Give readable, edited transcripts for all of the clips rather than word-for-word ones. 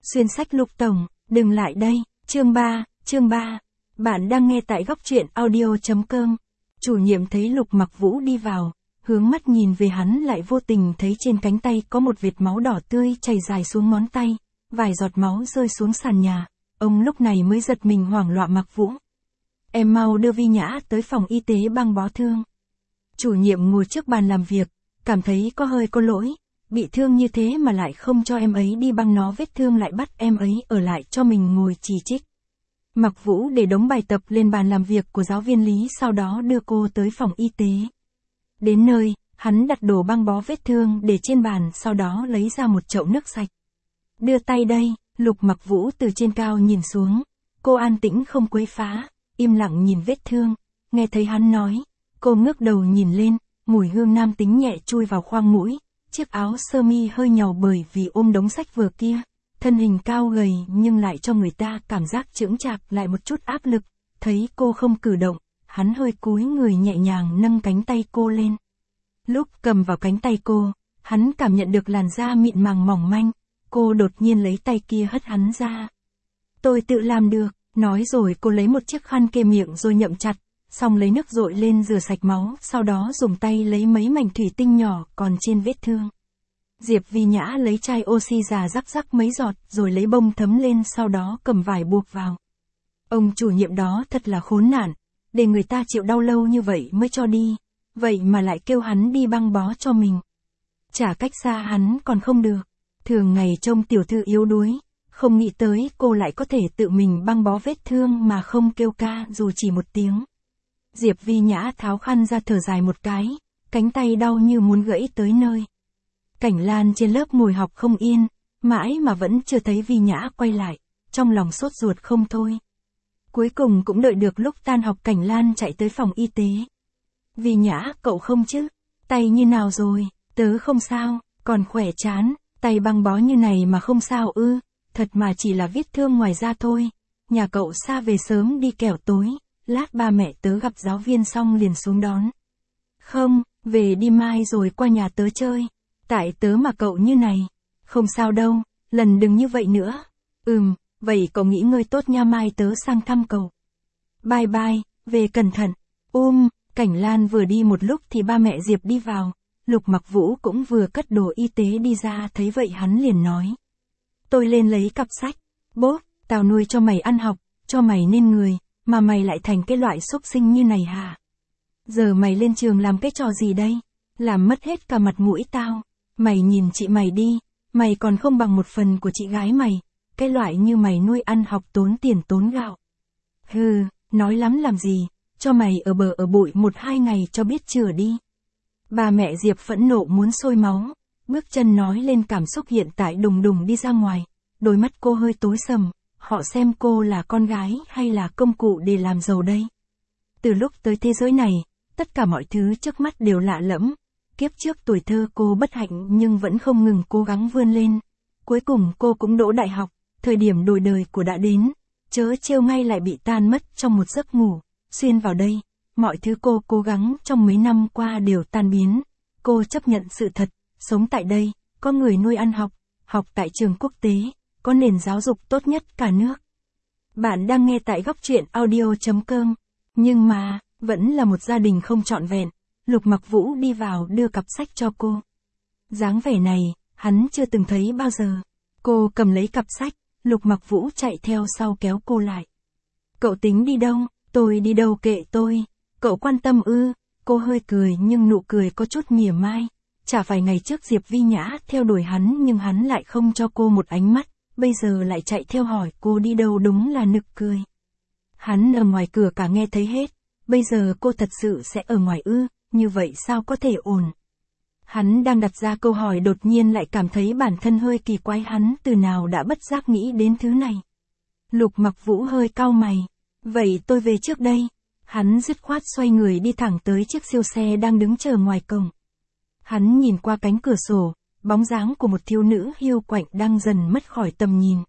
Xuyên sách Lục Tổng, đừng lại đây, chương 3. Bạn đang nghe tại góc truyện audio.com. Chủ nhiệm thấy Lục Mặc Vũ đi vào, hướng mắt nhìn về hắn lại vô tình thấy trên cánh tay có một vệt máu đỏ tươi chảy dài xuống ngón tay, vài giọt máu rơi xuống sàn nhà. Ông lúc này mới giật mình hoảng loạn. Mặc Vũ, em mau đưa Vi Nhã tới phòng y tế băng bó thương. Chủ nhiệm ngồi trước bàn làm việc, cảm thấy có lỗi, bị thương như thế mà lại không cho em ấy đi băng nó vết thương, lại bắt em ấy ở lại cho mình ngồi chỉ trích. Mặc Vũ để đống bài tập lên bàn làm việc của giáo viên Lý, sau đó đưa cô tới phòng y tế. Đến nơi, hắn đặt đồ băng bó vết thương để trên bàn, sau đó lấy ra một chậu nước sạch. Đưa tay đây. Lục Mặc Vũ từ trên cao nhìn xuống, cô an tĩnh không quấy phá, im lặng nhìn vết thương. Nghe thấy hắn nói, cô ngước đầu nhìn lên, mùi hương nam tính nhẹ chui vào khoang mũi, chiếc áo sơ mi hơi nhàu bởi vì ôm đống sách vở kia, thân hình cao gầy nhưng lại cho người ta cảm giác chững chạc lại một chút áp lực. Thấy cô không cử động, hắn hơi cúi người nhẹ nhàng nâng cánh tay cô lên. Lúc cầm vào cánh tay cô, hắn cảm nhận được làn da mịn màng mỏng manh. Cô đột nhiên lấy tay kia hất hắn ra. Tôi tự làm được, nói rồi cô lấy một chiếc khăn kê miệng rồi nhậm chặt, xong lấy nước dội lên rửa sạch máu, sau đó dùng tay lấy mấy mảnh thủy tinh nhỏ còn trên vết thương. Diệp Vi Nhã lấy chai oxy già rắc mấy giọt rồi lấy bông thấm lên, sau đó cầm vải buộc vào. Ông chủ nhiệm đó thật là khốn nạn, để người ta chịu đau lâu như vậy mới cho đi, vậy mà lại kêu hắn đi băng bó cho mình. Chả cách xa hắn còn không được. Thường ngày trông tiểu thư yếu đuối, không nghĩ tới cô lại có thể tự mình băng bó vết thương mà không kêu ca dù chỉ một tiếng. Diệp Vi Nhã tháo khăn ra thở dài một cái, cánh tay đau như muốn gãy tới nơi. Cảnh Lan trên lớp ngồi học không yên, mãi mà vẫn chưa thấy Vi Nhã quay lại, trong lòng sốt ruột không thôi. Cuối cùng cũng đợi được lúc tan học, Cảnh Lan chạy tới phòng y tế. Vi Nhã, cậu không chứ? Tay như nào rồi? Tớ không sao, còn khỏe chán. Tay băng bó như này mà không sao ư? Thật mà chỉ là vết thương ngoài da thôi. Nhà cậu xa về sớm đi kẻo tối, lát ba mẹ tớ gặp giáo viên xong liền xuống đón. Không, về đi mai rồi qua nhà tớ chơi. Tại tớ mà cậu như này. Không sao đâu, lần đừng như vậy nữa. Vậy cậu nghỉ ngơi tốt nha, mai tớ sang thăm cậu. Bye bye, về cẩn thận. Cảnh Lan vừa đi một lúc thì ba mẹ Diệp đi vào. Lục Mặc Vũ cũng vừa cất đồ y tế đi ra, thấy vậy hắn liền nói. Tôi lên lấy cặp sách. Bố, tao nuôi cho mày ăn học, cho mày nên người, mà mày lại thành cái loại xúc sinh như này hả? Giờ mày lên trường làm cái trò gì đây? Làm mất hết cả mặt mũi tao. Mày nhìn chị mày đi, mày còn không bằng một phần của chị gái mày. Cái loại như mày nuôi ăn học tốn tiền tốn gạo. Hừ, nói lắm làm gì, cho mày ở bờ ở bụi 1-2 ngày cho biết chừa đi. Bà mẹ Diệp phẫn nộ muốn sôi máu, bước chân nói lên cảm xúc hiện tại đùng đùng đi ra ngoài, đôi mắt cô hơi tối sầm, họ xem cô là con gái hay là công cụ để làm giàu đây. Từ lúc tới thế giới này, tất cả mọi thứ trước mắt đều lạ lẫm, kiếp trước tuổi thơ cô bất hạnh nhưng vẫn không ngừng cố gắng vươn lên. Cuối cùng cô cũng đỗ đại học, thời điểm đổi đời của đã đến, chớ trêu ngay lại bị tan mất trong một giấc ngủ, xuyên vào đây. Mọi thứ cô cố gắng trong mấy năm qua đều tan biến. Cô chấp nhận sự thật, sống tại đây, có người nuôi ăn học, học tại trường quốc tế, có nền giáo dục tốt nhất cả nước. Bạn đang nghe tại góc truyện audio.com. Nhưng mà, vẫn là một gia đình không trọn vẹn. Lục Mặc Vũ đi vào đưa cặp sách cho cô. Dáng vẻ này, hắn chưa từng thấy bao giờ. Cô cầm lấy cặp sách, Lục Mặc Vũ chạy theo sau kéo cô lại. Cậu tính đi đâu? Tôi đi đâu kệ tôi. Cậu quan tâm ư? Cô hơi cười nhưng nụ cười có chút mỉa mai. Chả phải ngày trước Diệp Vi Nhã theo đuổi hắn nhưng hắn lại không cho cô một ánh mắt, bây giờ lại chạy theo hỏi cô đi đâu, đúng là nực cười. Hắn ở ngoài cửa cả nghe thấy hết, bây giờ cô thật sự sẽ ở ngoài ư? Như vậy sao có thể ổn? Hắn đang đặt ra câu hỏi đột nhiên lại cảm thấy bản thân hơi kỳ quái, hắn từ nào đã bất giác nghĩ đến thứ này. Lục Mặc Vũ hơi cau mày. Vậy tôi về trước đây. Hắn dứt khoát xoay người đi thẳng tới chiếc siêu xe đang đứng chờ ngoài cổng. Hắn nhìn qua cánh cửa sổ, bóng dáng của một thiếu nữ hiu quạnh đang dần mất khỏi tầm nhìn.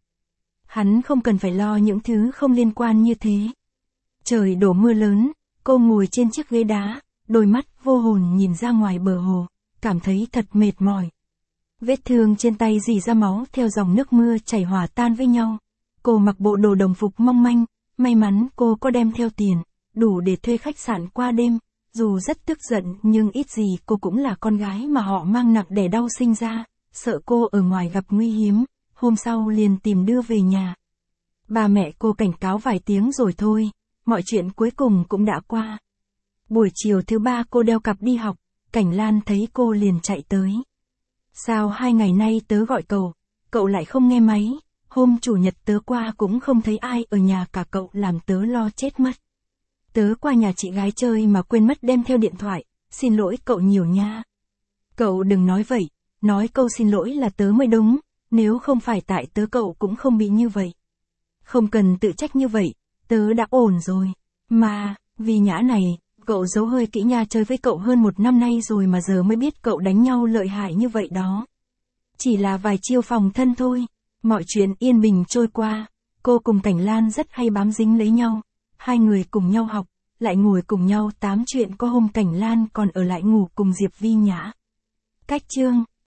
Hắn không cần phải lo những thứ không liên quan như thế. Trời đổ mưa lớn, cô ngồi trên chiếc ghế đá, đôi mắt vô hồn nhìn ra ngoài bờ hồ, cảm thấy thật mệt mỏi. Vết thương trên tay rỉ ra máu theo dòng nước mưa chảy hòa tan với nhau. Cô mặc bộ đồ đồng phục mong manh, may mắn cô có đem theo tiền, đủ để thuê khách sạn qua đêm. Dù rất tức giận nhưng ít gì cô cũng là con gái mà họ mang nặng đẻ đau sinh ra, sợ cô ở ngoài gặp nguy hiểm, hôm sau liền tìm đưa về nhà. Ba mẹ cô cảnh cáo vài tiếng rồi thôi, mọi chuyện cuối cùng cũng đã qua. Buổi chiều thứ ba cô đeo cặp đi học, Cảnh Lan thấy cô liền chạy tới. Sao 2 ngày nay tớ gọi cậu lại không nghe máy, hôm chủ nhật tớ qua cũng không thấy ai ở nhà cả, cậu làm tớ lo chết mất. Tớ qua nhà chị gái chơi mà quên mất đem theo điện thoại, xin lỗi cậu nhiều nha. Cậu đừng nói vậy, nói câu xin lỗi là tớ mới đúng, nếu không phải tại tớ cậu cũng không bị như vậy. Không cần tự trách như vậy, tớ đã ổn rồi. Mà, vì nhã này, cậu giấu hơi kỹ nha, chơi với cậu hơn 1 năm nay rồi mà giờ mới biết cậu đánh nhau lợi hại như vậy đó. Chỉ là vài chiêu phòng thân thôi, mọi chuyện yên bình trôi qua, cô cùng Cảnh Lan rất hay bám dính lấy nhau. 2 người cùng nhau học, lại ngồi cùng nhau tám chuyện, có hôm Cảnh Lan còn ở lại ngủ cùng Diệp Vi Nhã. Cách chương